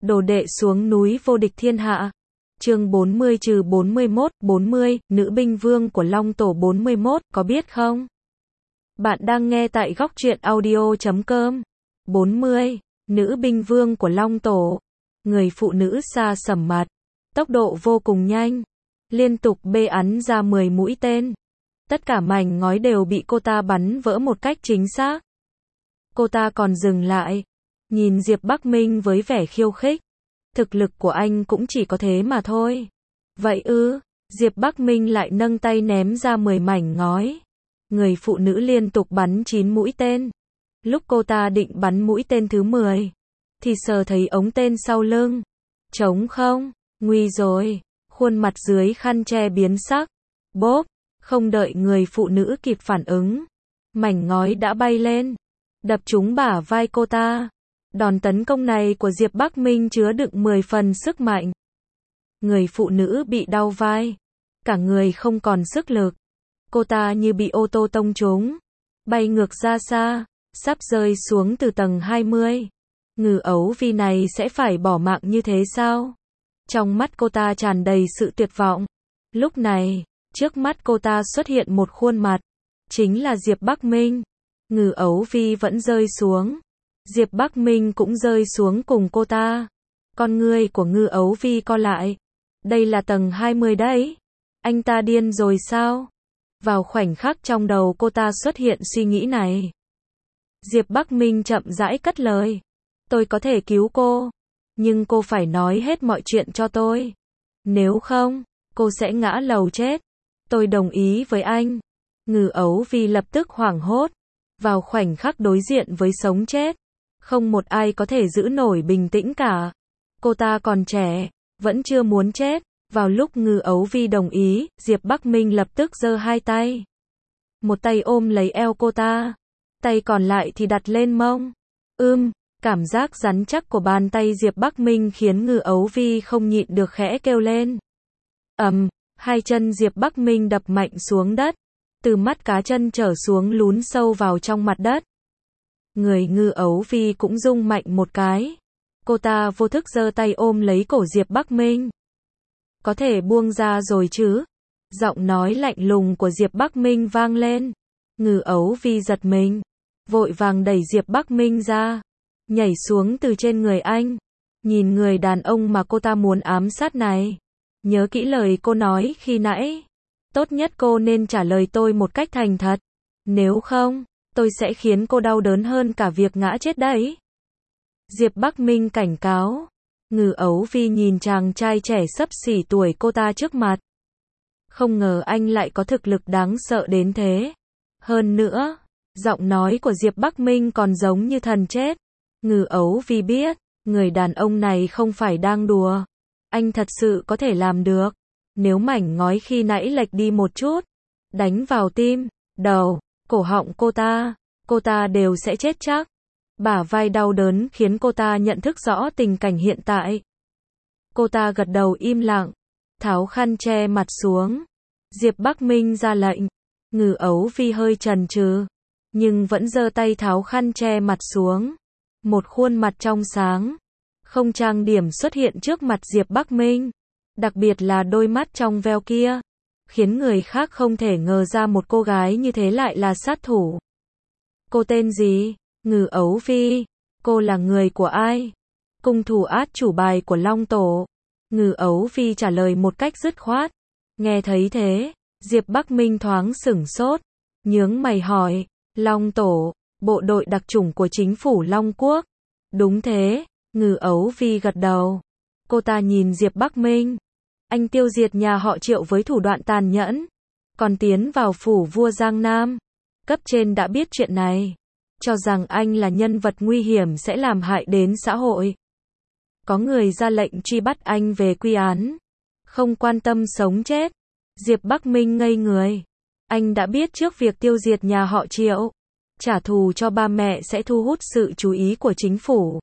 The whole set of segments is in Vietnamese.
Đồ đệ xuống núi vô địch thiên hạ. Chương 40-41, 40, nữ binh vương của Long Tổ 41, có biết không? Bạn đang nghe tại góc truyện audio.com. 40, nữ binh vương của Long Tổ. Người phụ nữ xa sầm mặt, tốc độ vô cùng nhanh, liên tục bê ắn ra 10 mũi tên. Tất cả mảnh ngói đều bị cô ta bắn vỡ một cách chính xác. Cô ta còn dừng lại, nhìn Diệp Bắc Minh với vẻ khiêu khích. Thực lực của anh cũng chỉ có thế mà thôi. Vậy ư? Diệp Bắc Minh lại nâng tay ném ra 10 mảnh ngói. Người phụ nữ liên tục bắn 9 mũi tên. Lúc cô ta định bắn mũi tên thứ 10, thì sờ thấy ống tên sau lưng. Trống không? Nguy rồi. Khuôn mặt dưới khăn che biến sắc. Bốp! Không đợi người phụ nữ kịp phản ứng, mảnh ngói đã bay lên, đập trúng bả vai cô ta. Đòn tấn công này của Diệp Bắc Minh chứa đựng 10 phần sức mạnh. Người phụ nữ bị đau vai, cả người không còn sức lực. Cô ta như bị ô tô tông trúng, bay ngược ra xa, sắp rơi xuống từ tầng 20. Ngư ấu vi này sẽ phải bỏ mạng như thế sao? Trong mắt cô ta tràn đầy sự tuyệt vọng. Lúc này, trước mắt cô ta xuất hiện một khuôn mặt, chính là Diệp Bắc Minh. Ngư ấu vi vẫn rơi xuống, Diệp Bắc Minh cũng rơi xuống cùng cô ta. Con ngươi của Ngư ấu vi co lại. Đây là tầng 20 đấy. Anh ta điên rồi sao? Vào khoảnh khắc trong đầu cô ta xuất hiện suy nghĩ này, Diệp Bắc Minh chậm rãi cất lời. Tôi có thể cứu cô, nhưng cô phải nói hết mọi chuyện cho tôi. Nếu không, cô sẽ ngã lầu chết. Tôi đồng ý với anh. Ngư ấu vi lập tức hoảng hốt. Vào khoảnh khắc đối diện với sống chết, không một ai có thể giữ nổi bình tĩnh cả. Cô ta còn trẻ, vẫn chưa muốn chết. Vào lúc Ngư ấu vi đồng ý, Diệp Bắc Minh lập tức giơ hai tay. Một tay ôm lấy eo cô ta, tay còn lại thì đặt lên mông. Cảm giác rắn chắc của bàn tay Diệp Bắc Minh khiến Ngư ấu vi không nhịn được khẽ kêu lên. Hai chân Diệp Bắc Minh đập mạnh xuống đất, từ mắt cá chân trở xuống lún sâu vào trong mặt đất. Người Ngư ấu vi cũng rung mạnh một cái. Cô ta vô thức giơ tay ôm lấy cổ Diệp Bắc Minh. Có thể buông ra rồi chứ? Giọng nói lạnh lùng của Diệp Bắc Minh vang lên. Ngư ấu vi giật mình, vội vàng đẩy Diệp Bắc Minh ra, nhảy xuống từ trên người anh. Nhìn người đàn ông mà cô ta muốn ám sát này, nhớ kỹ lời cô nói khi nãy. Tốt nhất cô nên trả lời tôi một cách thành thật. Nếu không, tôi sẽ khiến cô đau đớn hơn cả việc ngã chết đấy. Diệp Bắc Minh cảnh cáo. Ngư ấu vi nhìn chàng trai trẻ xấp xỉ tuổi cô ta trước mặt. Không ngờ anh lại có thực lực đáng sợ đến thế. Hơn nữa, giọng nói của Diệp Bắc Minh còn giống như thần chết. Ngư ấu vi biết, người đàn ông này không phải đang đùa. Anh thật sự có thể làm được. Nếu mảnh ngói khi nãy lệch đi một chút, đánh vào tim, đầu, cổ họng cô ta đều sẽ chết chắc. Bả vai đau đớn khiến cô ta nhận thức rõ tình cảnh hiện tại. Cô ta gật đầu im lặng, tháo khăn che mặt xuống. Diệp Bắc Minh ra lệnh. Ngư ấu vi hơi chần chừ, nhưng vẫn giơ tay tháo khăn che mặt xuống. Một khuôn mặt trong sáng, không trang điểm xuất hiện trước mặt Diệp Bắc Minh. Đặc biệt là đôi mắt trong veo kia, khiến người khác không thể ngờ ra một cô gái như thế lại là sát thủ. Cô tên gì? Ngư ấu vi. Cô là người của ai? Cung thủ át chủ bài của Long Tổ. Ngư ấu vi trả lời một cách dứt khoát. Nghe thấy thế, Diệp Bắc Minh thoáng sửng sốt, nhướng mày hỏi. Long Tổ, bộ đội đặc chủng của chính phủ Long Quốc. Đúng thế. Ngư ấu vi gật đầu. Cô ta nhìn Diệp Bắc Minh. Anh tiêu diệt nhà họ Triệu với thủ đoạn tàn nhẫn, còn tiến vào phủ vua Giang Nam. Cấp trên đã biết chuyện này, cho rằng anh là nhân vật nguy hiểm sẽ làm hại đến xã hội. Có người ra lệnh truy bắt anh về quy án, không quan tâm sống chết. Diệp Bắc Minh ngây người. Anh đã biết trước việc tiêu diệt nhà họ Triệu, trả thù cho ba mẹ sẽ thu hút sự chú ý của chính phủ.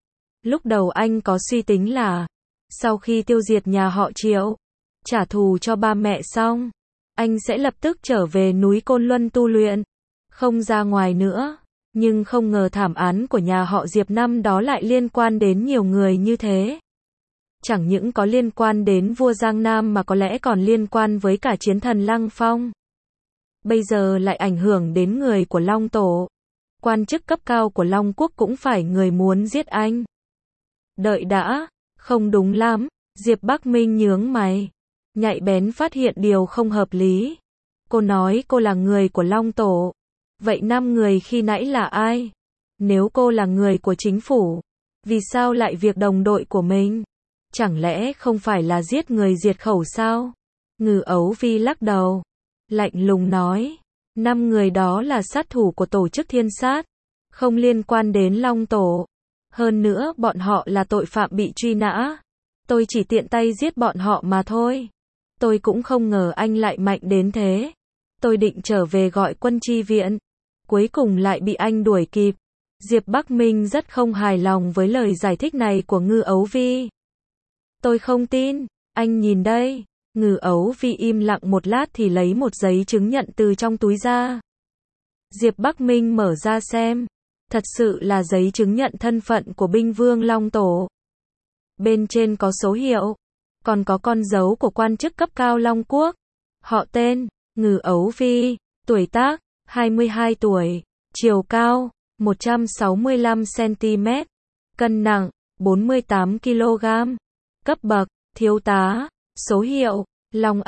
Lúc đầu anh có suy tính là, sau khi tiêu diệt nhà họ Triệu, trả thù cho ba mẹ xong, anh sẽ lập tức trở về núi Côn Luân tu luyện, không ra ngoài nữa. Nhưng không ngờ thảm án của nhà họ Diệp năm đó lại liên quan đến nhiều người như thế. Chẳng những có liên quan đến vua Giang Nam mà có lẽ còn liên quan với cả chiến thần Lăng Phong. Bây giờ lại ảnh hưởng đến người của Long Tổ. Quan chức cấp cao của Long Quốc cũng phải người muốn giết anh. Đợi đã, không đúng lắm, Diệp Bắc Minh nhướng mày. Nhạy bén phát hiện điều không hợp lý. Cô nói cô là người của Long Tổ. Vậy 5 người khi nãy là ai? Nếu cô là người của chính phủ, vì sao lại việc đồng đội của mình? Chẳng lẽ không phải là giết người diệt khẩu sao? Ngư Ấu Vi lắc đầu, lạnh lùng nói, 5 người đó là sát thủ của tổ chức thiên sát, không liên quan đến Long Tổ. Hơn nữa bọn họ là tội phạm bị truy nã. Tôi chỉ tiện tay giết bọn họ mà thôi. Tôi cũng không ngờ anh lại mạnh đến thế. Tôi định trở về gọi quân chi viện. Cuối cùng lại bị anh đuổi kịp. Diệp Bắc Minh rất không hài lòng với lời giải thích này của Ngư Ấu Vi. Tôi không tin, anh nhìn đây. Ngư Ấu Vi im lặng một lát thì lấy một giấy chứng nhận từ trong túi ra. Diệp Bắc Minh mở ra xem. Thật sự là giấy chứng nhận thân phận của binh vương Long Tổ. Bên trên có số hiệu, còn có con dấu của quan chức cấp cao Long Quốc. Họ tên, Ngư Ấu Vi, tuổi tác, 22 tuổi, chiều cao, 165 cm, cân nặng, 48 kg, cấp bậc, thiếu tá, số hiệu, Long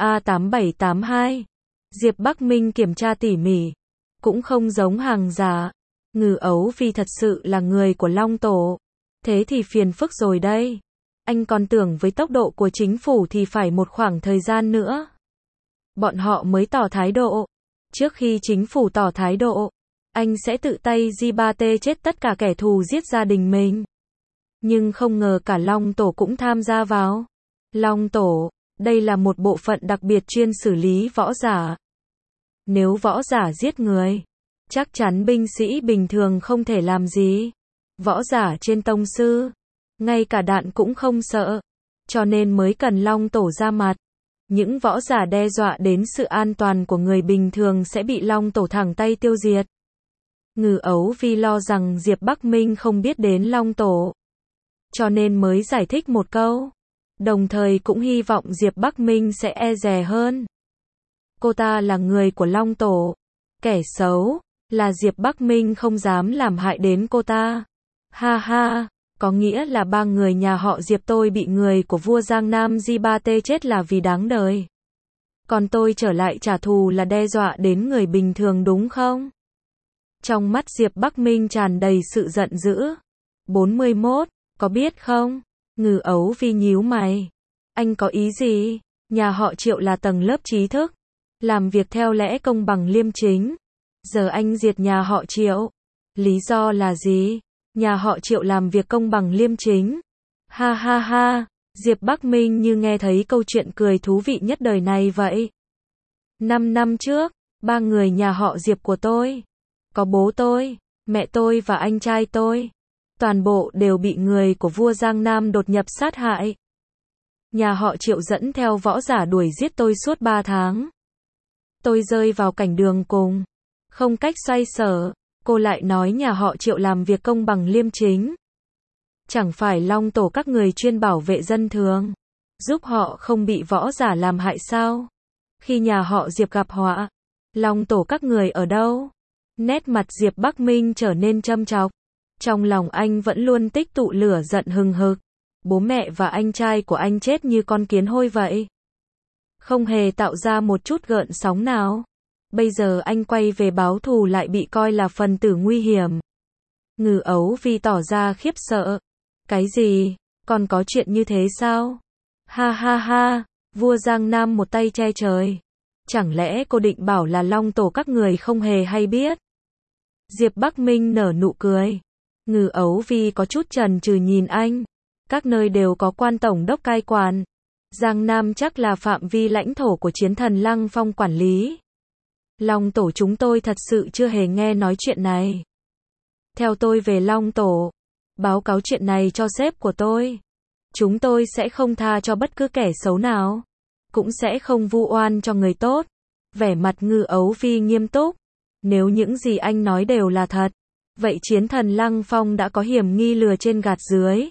A8782. Diệp Bắc Minh kiểm tra tỉ mỉ, cũng không giống hàng giả. Ngư Ấu Vi thật sự là người của Long Tổ. Thế thì phiền phức rồi đây. Anh còn tưởng với tốc độ của chính phủ thì phải một khoảng thời gian nữa. Bọn họ mới tỏ thái độ. Trước khi chính phủ tỏ thái độ, anh sẽ tự tay G3T chết tất cả kẻ thù giết gia đình mình. Nhưng không ngờ cả Long Tổ cũng tham gia vào. Long Tổ, đây là một bộ phận đặc biệt chuyên xử lý võ giả. Nếu võ giả giết người, chắc chắn binh sĩ bình thường không thể làm gì. Võ giả trên tông sư, ngay cả đạn cũng không sợ. Cho nên mới cần Long Tổ ra mặt. Những võ giả đe dọa đến sự an toàn của người bình thường sẽ bị Long Tổ thẳng tay tiêu diệt. Ngư Ấu Vi lo rằng Diệp Bắc Minh không biết đến Long Tổ. Cho nên mới giải thích một câu. Đồng thời cũng hy vọng Diệp Bắc Minh sẽ e dè hơn. Cô ta là người của Long Tổ. Kẻ xấu, là Diệp Bắc Minh không dám làm hại đến cô ta. Ha ha, có nghĩa là 3 người nhà họ Diệp tôi bị người của vua Giang Nam G3T chết là vì đáng đời. Còn tôi trở lại trả thù là đe dọa đến người bình thường đúng không? Trong mắt Diệp Bắc Minh tràn đầy sự giận dữ. 41, có biết không? Ngư Ấu Vi nhíu mày. Anh có ý gì? Nhà họ Triệu là tầng lớp trí thức, làm việc theo lẽ công bằng liêm chính. Giờ anh diệt nhà họ Triệu. Lý do là gì? Nhà họ Triệu làm việc công bằng liêm chính. Ha ha ha, Diệp Bắc Minh như nghe thấy câu chuyện cười thú vị nhất đời này vậy. 5 năm trước, 3 người nhà họ Diệp của tôi, có bố tôi, mẹ tôi và anh trai tôi, toàn bộ đều bị người của vua Giang Nam đột nhập sát hại. Nhà họ Triệu dẫn theo võ giả đuổi giết tôi suốt 3 tháng. Tôi rơi vào cảnh đường cùng, không cách xoay sở. Cô lại nói nhà họ Triệu làm việc công bằng liêm chính. Chẳng phải Long Tổ các người chuyên bảo vệ dân thường, giúp họ không bị võ giả làm hại sao? Khi nhà họ Diệp gặp họa, Long Tổ các người ở đâu? Nét mặt Diệp Bắc Minh trở nên châm chọc. Trong lòng anh vẫn luôn tích tụ lửa giận hừng hực. Bố mẹ và anh trai của anh chết như con kiến hôi vậy. Không hề tạo ra một chút gợn sóng nào. Bây giờ anh quay về báo thù lại bị coi là phần tử nguy hiểm. Ngư Ấu Vi tỏ ra khiếp sợ. Cái gì? Còn có chuyện như thế sao? Ha ha ha, vua Giang Nam một tay che trời. Chẳng lẽ cô định bảo là Long Tổ các người không hề hay biết? Diệp Bắc Minh nở nụ cười. Ngư Ấu Vi có chút chần chừ nhìn anh. Các nơi đều có quan tổng đốc cai quản. Giang Nam chắc là phạm vi lãnh thổ của chiến thần Lăng Phong quản lý. Long Tổ chúng tôi thật sự chưa hề nghe nói chuyện này. Theo tôi về Long Tổ, báo cáo chuyện này cho sếp của tôi. Chúng tôi sẽ không tha cho bất cứ kẻ xấu nào, cũng sẽ không vu oan cho người tốt. Vẻ mặt Ngư Ấu Vi nghiêm túc. Nếu những gì anh nói đều là thật, vậy chiến thần Lăng Phong đã có hiểm nghi lừa trên gạt dưới.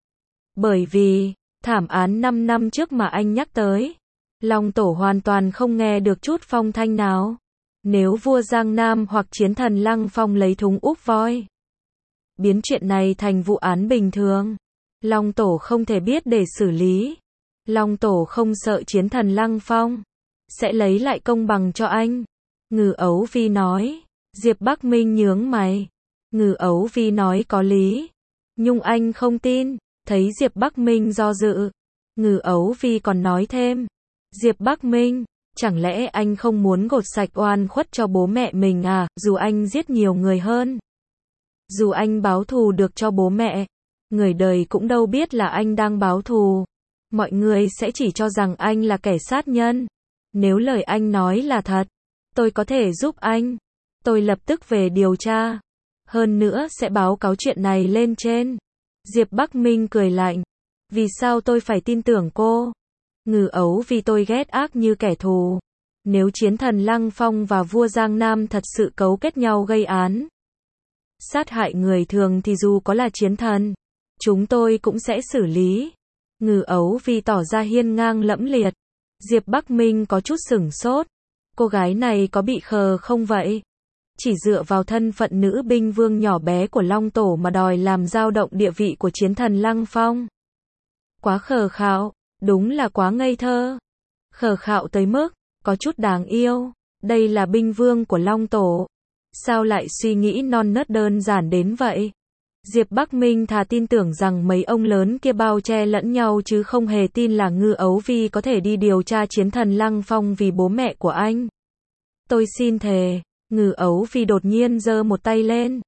Bởi vì, thảm án 5 năm trước mà anh nhắc tới, Long Tổ hoàn toàn không nghe được chút phong thanh nào. Nếu vua Giang Nam hoặc chiến thần Lăng Phong lấy thúng úp voi, biến chuyện này thành vụ án bình thường, Long Tổ không thể biết để xử lý. Long Tổ không sợ chiến thần Lăng Phong sẽ lấy lại công bằng cho anh. Ngư Ấu Vi nói. Diệp Bắc Minh nhướng mày. Ngư Ấu Vi nói có lý. Nhưng anh không tin. Thấy Diệp Bắc Minh do dự, Ngư Ấu Vi còn nói thêm. Diệp Bắc Minh, chẳng lẽ anh không muốn gột sạch oan khuất cho bố mẹ mình à? Dù anh giết nhiều người hơn, dù anh báo thù được cho bố mẹ, người đời cũng đâu biết là anh đang báo thù. Mọi người sẽ chỉ cho rằng anh là kẻ sát nhân. Nếu lời anh nói là thật, tôi có thể giúp anh. Tôi lập tức về điều tra. Hơn nữa sẽ báo cáo chuyện này lên trên. Diệp Bắc Minh cười lạnh. Vì sao tôi phải tin tưởng cô? Ngư Ấu vì tôi ghét ác như kẻ thù. Nếu chiến thần Lăng Phong và vua Giang Nam thật sự cấu kết nhau gây án, sát hại người thường thì dù có là chiến thần, chúng tôi cũng sẽ xử lý. Ngư Ấu vì tỏ ra hiên ngang lẫm liệt. Diệp Bắc Minh có chút sửng sốt. Cô gái này có bị khờ không vậy? Chỉ dựa vào thân phận nữ binh vương nhỏ bé của Long Tổ mà đòi làm dao động địa vị của chiến thần Lăng Phong. Quá khờ khạo, đúng là quá ngây thơ. Khờ khạo tới mức có chút đáng yêu. Đây là binh vương của Long Tổ, sao lại suy nghĩ non nớt đơn giản đến vậy? Diệp Bắc Minh thà tin tưởng rằng mấy ông lớn kia bao che lẫn nhau chứ không hề tin là Ngư Ấu Vi có thể đi điều tra chiến thần Lăng Phong vì bố mẹ của anh. Tôi xin thề. Ngư Ấu Vi đột nhiên giơ một tay lên.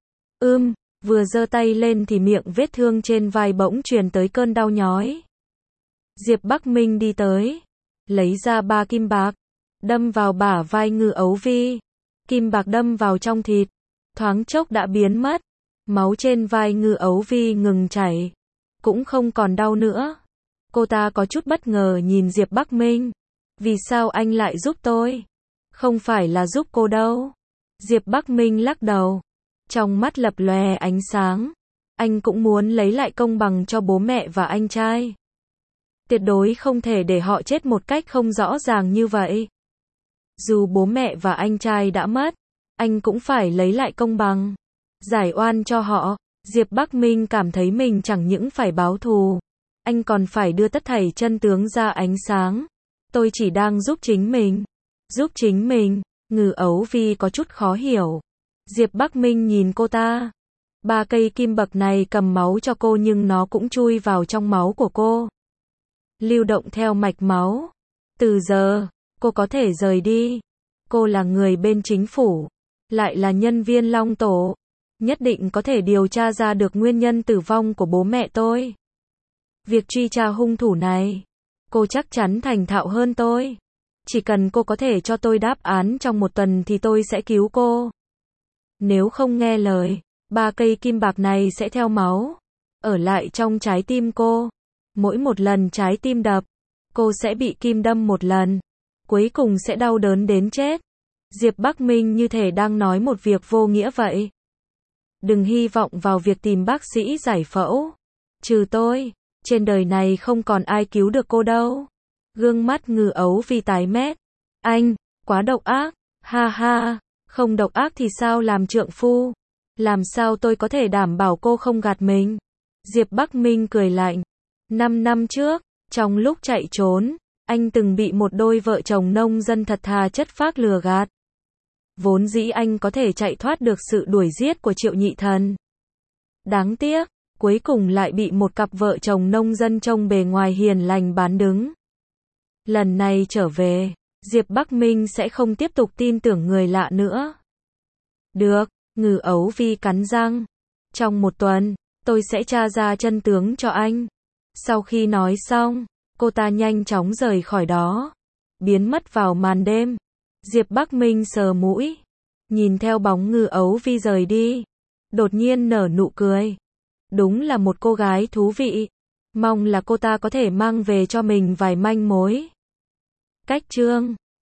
Vừa giơ tay lên thì miệng vết thương trên vai bỗng truyền tới cơn đau nhói. Diệp Bắc Minh đi tới, lấy ra 3 kim bạc, đâm vào bả vai Ngư Ấu Vi. Kim bạc đâm vào trong thịt, thoáng chốc đã biến mất. Máu trên vai Ngư Ấu Vi ngừng chảy, cũng không còn đau nữa. Cô ta có chút bất ngờ nhìn Diệp Bắc Minh. Vì sao anh lại giúp tôi? Không phải là giúp cô đâu. Diệp Bắc Minh lắc đầu, trong mắt lập lòe ánh sáng. Anh cũng muốn lấy lại công bằng cho bố mẹ và anh trai. Tuyệt đối không thể để họ chết một cách không rõ ràng như vậy. Dù bố mẹ và anh trai đã mất, anh cũng phải lấy lại công bằng, giải oan cho họ. Diệp Bắc Minh cảm thấy mình chẳng những phải báo thù, anh còn phải đưa tất thảy chân tướng ra ánh sáng. Tôi chỉ đang giúp chính mình. Giúp chính mình? Ngư Ấu Vi có chút khó hiểu. Diệp Bắc Minh nhìn cô ta. 3 cây kim bậc này cầm máu cho cô nhưng nó cũng chui vào trong máu của cô, lưu động theo mạch máu. Từ giờ, cô có thể rời đi. Cô là người bên chính phủ, lại là nhân viên Long Tổ, nhất định có thể điều tra ra được nguyên nhân tử vong của bố mẹ tôi. Việc truy tra hung thủ này, cô chắc chắn thành thạo hơn tôi. Chỉ cần cô có thể cho tôi đáp án trong 1 tuần thì tôi sẽ cứu cô. Nếu không nghe lời, 3 cây kim bạc này sẽ theo máu, ở lại trong trái tim cô. Mỗi một lần trái tim đập, cô sẽ bị kim đâm 1 lần. Cuối cùng sẽ đau đớn đến chết. Diệp Bắc Minh như thể đang nói một việc vô nghĩa vậy. Đừng hy vọng vào việc tìm bác sĩ giải phẫu. Trừ tôi, trên đời này không còn ai cứu được cô đâu. Gương mắt Ngư Ấu Vi tái mét. Anh, quá độc ác. Ha ha, không độc ác thì sao làm trượng phu? Làm sao tôi có thể đảm bảo cô không gạt mình? Diệp Bắc Minh cười lạnh. 5 năm trước, trong lúc chạy trốn, anh từng bị một đôi vợ chồng nông dân thật thà chất phác lừa gạt. Vốn dĩ anh có thể chạy thoát được sự đuổi giết của Triệu Nhị Thần. Đáng tiếc, cuối cùng lại bị một cặp vợ chồng nông dân trông bề ngoài hiền lành bán đứng. Lần này trở về, Diệp Bắc Minh sẽ không tiếp tục tin tưởng người lạ nữa. Được, Ngư Ấu Vi cắn răng. Trong 1 tuần, tôi sẽ tra ra chân tướng cho anh. Sau khi nói xong, cô ta nhanh chóng rời khỏi đó, biến mất vào màn đêm. Diệp Bắc Minh sờ mũi, nhìn theo bóng Ngư Ấu Vi rời đi, đột nhiên nở nụ cười. Đúng là một cô gái thú vị. Mong là cô ta có thể mang về cho mình vài manh mối. Cách chương